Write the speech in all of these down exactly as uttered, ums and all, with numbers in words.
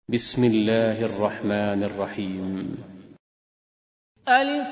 بسم الله الرحمن الرحيم. ألف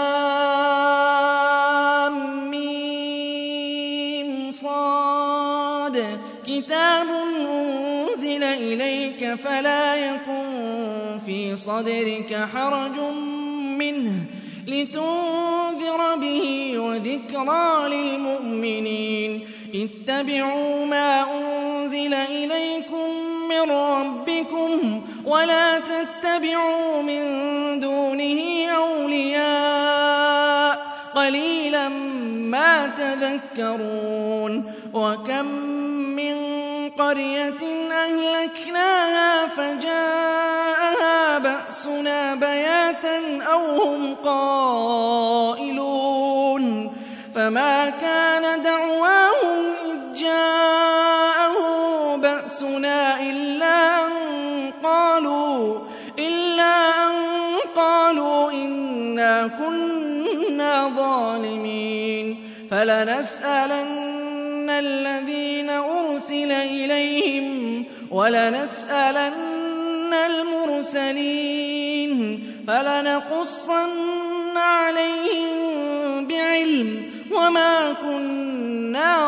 لام ميم صاد كتاب أنزل إليك فلا يكن في صدرك حرج منه لتنذر به وذكرى للمؤمنين. اتبعوا ما أنزل إليكم من ربكم ولا تتبعوا من دونه أولياء قليلا ما تذكرون. وكم من قرية أهلكناها فجاءها بأسنا بياتا أو هم قائلون فما كان دعواهم إذ جاءهم بأسنا إلا أن قالوا إلا أن قالوا إنا كنا ظالمين. فلنسألن الذين أرسل إليهم ولنسألن المرسلين فلنقصن عليهم بعلم وما كنا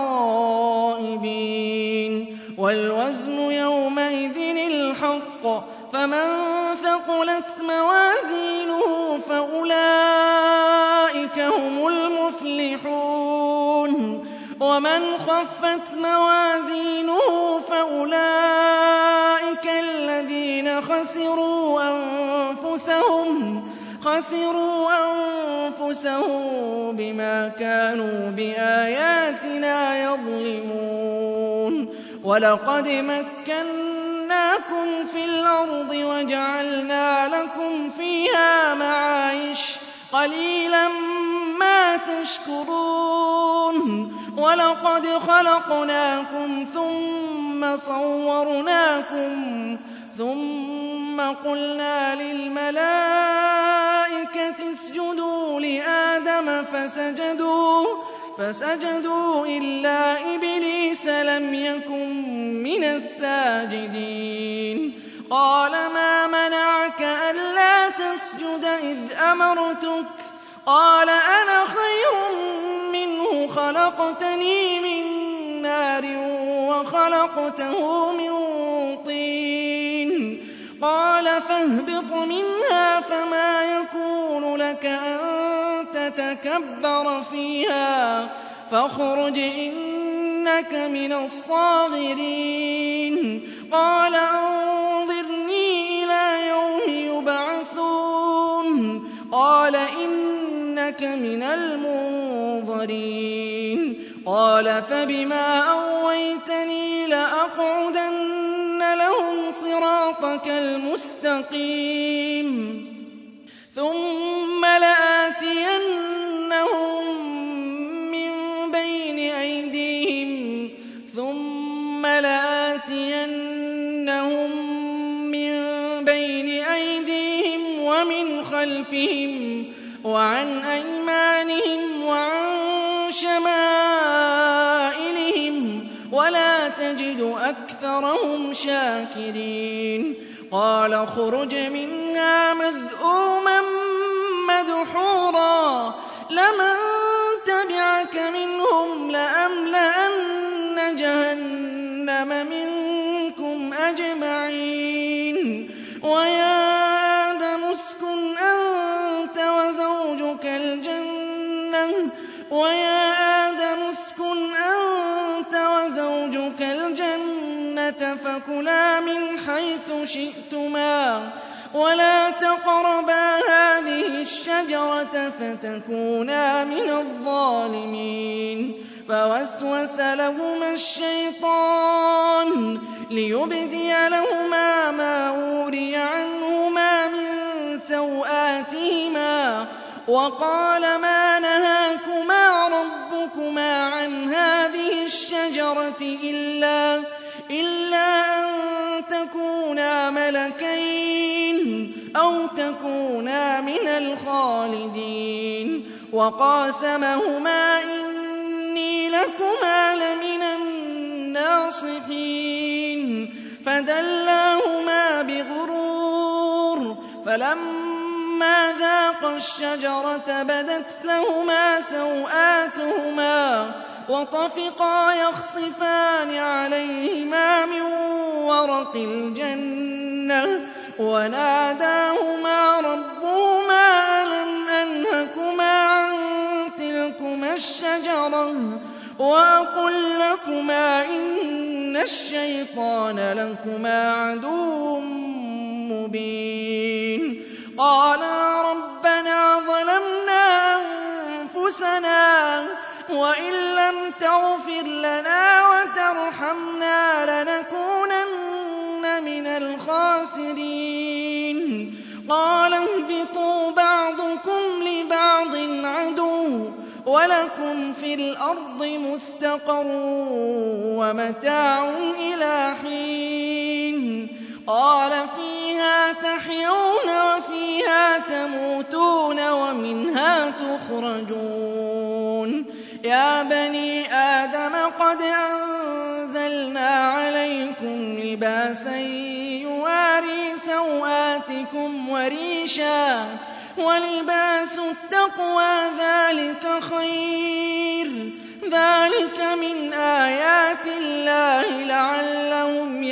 غائبين. والوزن يومئذ الحق فمن ثقلت موازينه فأولئك هم المفلحون ومن خفت موازينه فأولئك الذين خسروا أنفسهم خسروا أنفسهم بما كانوا بآياتنا يظلمون. ولقد مكناكم في الأرض وجعلنا لكم فيها معايش قليلا ما تشكرون. ولقد خلقناكم ثم صورناكم ثم قلنا للملائكة اسجدوا لآدم فسجدوا فسجدوا إلا إبليس لم يكن من الساجدين. قال ما منعك ألا تسجد إذ أمرتك قال أنا خير منه خلقتني من نار وخلقته من طين. قال فاهبط منها فما يكون لك أن تتكبر فيها فاخرج إنك من الصاغرين. قال أنظرني إلى يوم يبعثون قال إنك من المنظرين. قال فبما أغويتني لأقعدن لهم صراطك المستقيم ثم لآتينهم من بين أيديهم ثم لآتينهم من بين أيديهم ومن خلفهم وعن أيمانهم وعن شمائلهم ولا تجد أكثرهم شاكرين. قال اخرج منها مذءوما مدحورا لمن تبعك منهم لأملأن جهنم منكم أجمعين. ويا آدم اسكن أنت وزوجك الجنة ويا آدم اسكن أنت وزوجك الجنة فكلا من حيث شئتما ولا تقربا هذه الشجرة فتكونا من الظالمين. فوسوس لهما الشيطان ليبدي لهما ما وري عنهما من سوآتهما وقال ما نهاكما ربكما عن هذه الشجرة إلا إلا أن تكونا ملكين أو تكونا من الخالدين. وقاسمهما إني لكما لمن الناصحين. فدلاهما بغرور فلما ذاقا الشجرة بدت لهما سوآتهما وطفقا يخصفان عليهما من ورق الجنة وناداهما ربهما ألم أنهكما عن تلكما الشجرة وأقل لكما إن الشيطان لكما عدو مبين قالا ربنا ظلمنا أنفسنا وإن لم تغفر لنا وترحمنا لنكونن من الخاسرين قال اهبطوا بعضكم لبعض عدو ولكم في الأرض مستقر ومتاع إلى حين قال فيها تحيون وفيها تموتون ومنها تخرجون يا بني آدم قد أنزلنا عليكم لباسا يواري سوآتكم وريشا ولباس التقوى ذلك خير ذلك من آيات الله لعلهم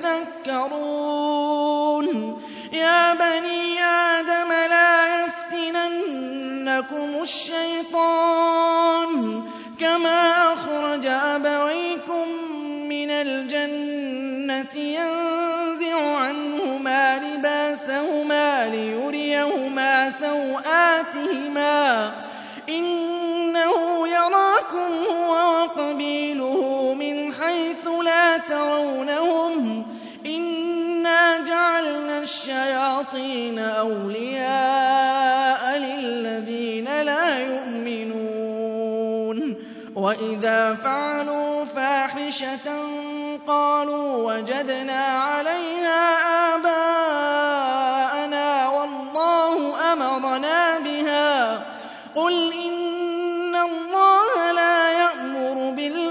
يذكرون يا بني آدم لا يفتننكم الشيطان كما أخرج أبويكم من الجنة ينزع عنهما لباسهما ليريهما سوآتهما إنه يراكم هو وقبيله من حيث لا ترونهم إنا جعلنا الشياطين أولياء للذين لا يؤمنون وإذا فعلوا فاحشة قالوا وجدنا عليها آباءنا والله أمرنا بها قل إن الله لا يأمر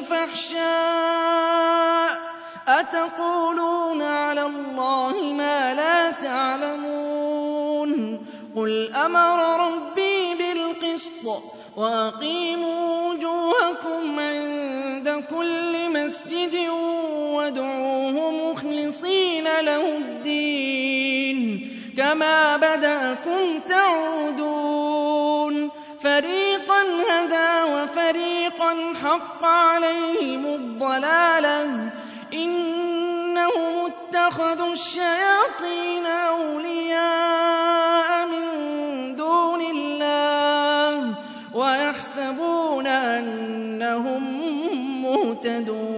بالفحشاء أتقولون على الله ما لا تعلمون قل أمر ربي بالقسط وأقيموا وجوهكم عند كل مسجد وادعوه مخلصين له الدين كما بدأكم تعودون فريقا هدى وفريقا حق عليهم الضلالة إنهم اتخذوا الشياطين أولياء من دون الله ويحسبون أنهم مهتدون